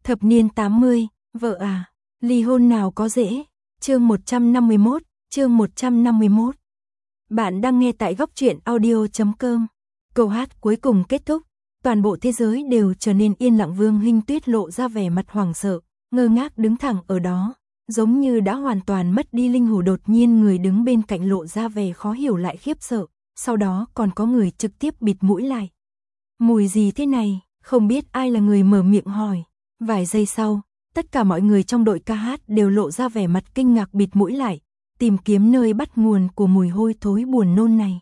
Thập niên 80, vợ à, ly hôn nào có dễ. Chương 151, chương 151. Bạn đang nghe tại góc truyện audio.com. Câu hát cuối cùng kết thúc, toàn bộ thế giới đều trở nên yên lặng. Vương Hinh Tuyết lộ ra vẻ mặt hoảng sợ, ngơ ngác đứng thẳng ở đó, giống như đã hoàn toàn mất đi linh hồn. Đột nhiên người đứng bên cạnh lộ ra vẻ khó hiểu lại khiếp sợ, sau đó còn có người trực tiếp bịt mũi lại. Mùi gì thế này? Không biết ai là người mở miệng hỏi. Vài giây sau, tất cả mọi người trong đội ca hát đều lộ ra vẻ mặt kinh ngạc, bịt mũi lại, tìm kiếm nơi bắt nguồn của mùi hôi thối buồn nôn này.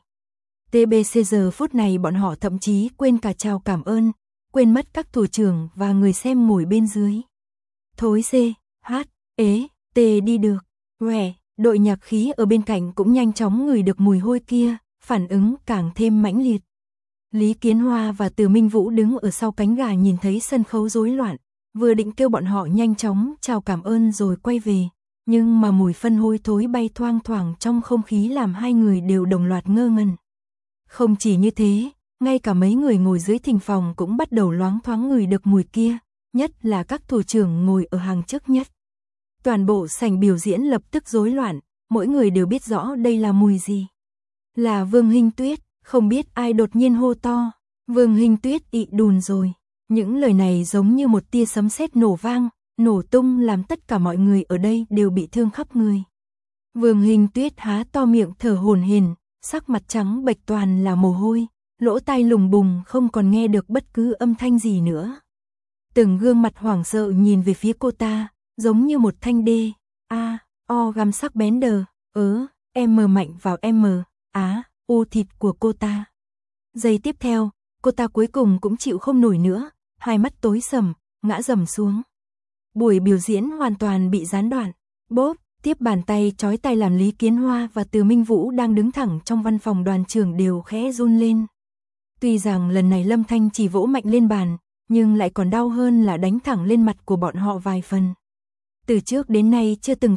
TBC giờ phút này bọn họ thậm chí quên cả chào cảm ơn, quên mất các thủ trưởng và người xem ngồi bên dưới. Thối C, H, ế, T đi được. Quẻ, đội nhạc khí ở bên cạnh cũng nhanh chóng ngửi được mùi hôi kia, phản ứng càng thêm mãnh liệt. Lý Kiến Hoa và Từ Minh Vũ đứng ở sau cánh gà nhìn thấy sân khấu rối loạn, vừa định kêu bọn họ nhanh chóng chào cảm ơn rồi quay về, nhưng mà mùi phân hôi thối bay thoang thoảng trong không khí làm hai người đều đồng loạt ngơ ngẩn. Không chỉ như thế, ngay cả mấy người ngồi dưới thính phòng cũng bắt đầu loáng thoáng ngửi được mùi kia, nhất là các thủ trưởng ngồi ở hàng trước nhất. Toàn bộ sảnh biểu diễn lập tức rối loạn, mỗi người đều biết rõ đây là mùi gì. Là Vương Hinh Tuyết. Không biết ai đột nhiên hô to, Vương Hinh Tuyết ị đùn rồi. Những lời này giống như một tia sấm sét nổ vang, nổ tung làm tất cả mọi người ở đây đều bị thương khắp người. Vương Hinh Tuyết há to miệng thở hổn hển, sắc mặt trắng bệch toàn là mồ hôi, lỗ tai lùng bùng không còn nghe được bất cứ âm thanh gì nữa. Từng gương mặt hoảng sợ nhìn về phía cô ta, giống như một thanh đê, o găm sắc bén đờ, M mạnh vào M, u thịt của cô ta. Giây tiếp theo, cô ta cuối cùng cũng chịu không nổi nữa, hai mắt tối sầm, ngã rầm xuống. Buổi biểu diễn hoàn toàn bị gián đoạn. Bốp, tiếp bàn tay chói tai làm Lý Kiến Hoa và Từ Minh Vũ đang đứng thẳng trong văn phòng đoàn trưởng đều khẽ run lên. Tuy rằng lần này Lâm Thanh chỉ vỗ mạnh lên bàn, nhưng lại còn đau hơn là đánh thẳng lên mặt của bọn họ vài phần. Từ trước đến nay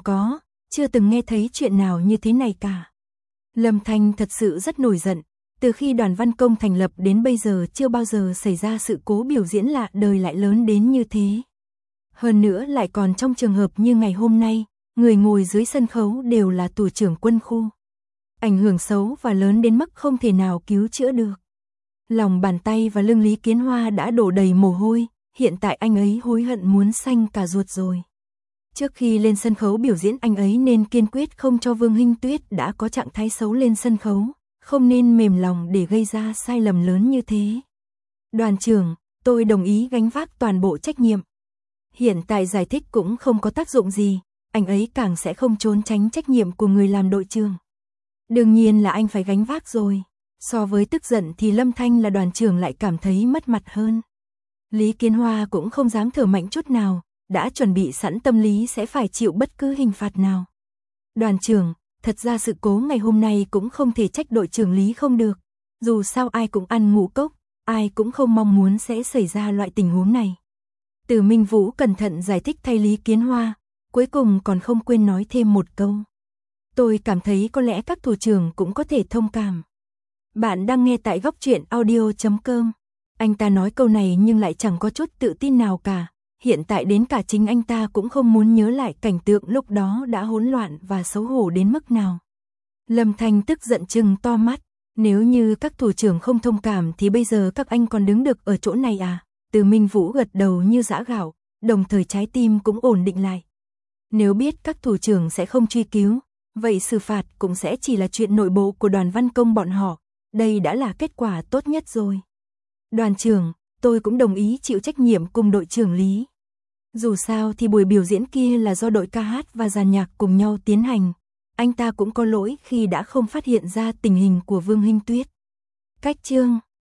chưa từng nghe thấy chuyện nào như thế này cả. Lâm Thanh thật sự rất nổi giận, từ khi đoàn văn công thành lập đến bây giờ chưa bao giờ xảy ra sự cố biểu diễn lạ đời lại lớn đến như thế. Hơn nữa lại còn trong trường hợp như ngày hôm nay, người ngồi dưới sân khấu đều là thủ trưởng quân khu. Ảnh hưởng xấu và lớn đến mức không thể nào cứu chữa được. Lòng bàn tay và lưng Lý Kiến Hoa đã đổ đầy mồ hôi, hiện tại anh ấy hối hận muốn xanh cả ruột rồi. Trước khi lên sân khấu biểu diễn anh ấy nên kiên quyết không cho Vương Hinh Tuyết đã có trạng thái xấu lên sân khấu, không nên mềm lòng để gây ra sai lầm lớn như thế. Đoàn trưởng, tôi đồng ý gánh vác toàn bộ trách nhiệm. Hiện tại giải thích cũng không có tác dụng gì, anh ấy càng sẽ không trốn tránh trách nhiệm của người làm đội trưởng. Đương nhiên là anh phải gánh vác rồi. So với tức giận thì Lâm Thanh là đoàn trưởng lại cảm thấy mất mặt hơn. Lý Kiến Hoa cũng không dám thở mạnh chút nào, đã chuẩn bị sẵn tâm lý sẽ phải chịu bất cứ hình phạt nào. Đoàn trưởng, thật ra sự cố ngày hôm nay cũng không thể trách đội trưởng Lý không được. Dù sao ai cũng ăn ngũ cốc, ai cũng không mong muốn sẽ xảy ra loại tình huống này. Từ Minh Vũ cẩn thận giải thích thay Lý Kiến Hoa, cuối cùng còn không quên nói thêm một câu. Tôi cảm thấy có lẽ các thủ trưởng cũng có thể thông cảm. Bạn đang nghe tại góc truyện audio.com. Anh ta nói câu này nhưng lại chẳng có chút tự tin nào cả. Hiện tại đến cả chính anh ta cũng không muốn nhớ lại cảnh tượng lúc đó đã hỗn loạn và xấu hổ đến mức nào. Lâm Thanh tức giận trừng to mắt. Nếu như các thủ trưởng không thông cảm thì bây giờ các anh còn đứng được ở chỗ này à? Từ Minh Vũ gật đầu như giã gạo, đồng thời trái tim cũng ổn định lại. Nếu biết các thủ trưởng sẽ không truy cứu, vậy xử phạt cũng sẽ chỉ là chuyện nội bộ của đoàn văn công bọn họ. Đây đã là kết quả tốt nhất rồi. Đoàn trưởng, tôi cũng đồng ý chịu trách nhiệm cùng đội trưởng Lý. Dù sao thì buổi biểu diễn kia là do đội ca hát và dàn nhạc cùng nhau tiến hành. Anh ta cũng có lỗi khi đã không phát hiện ra tình hình của Vương Hinh Tuyết. Cách chương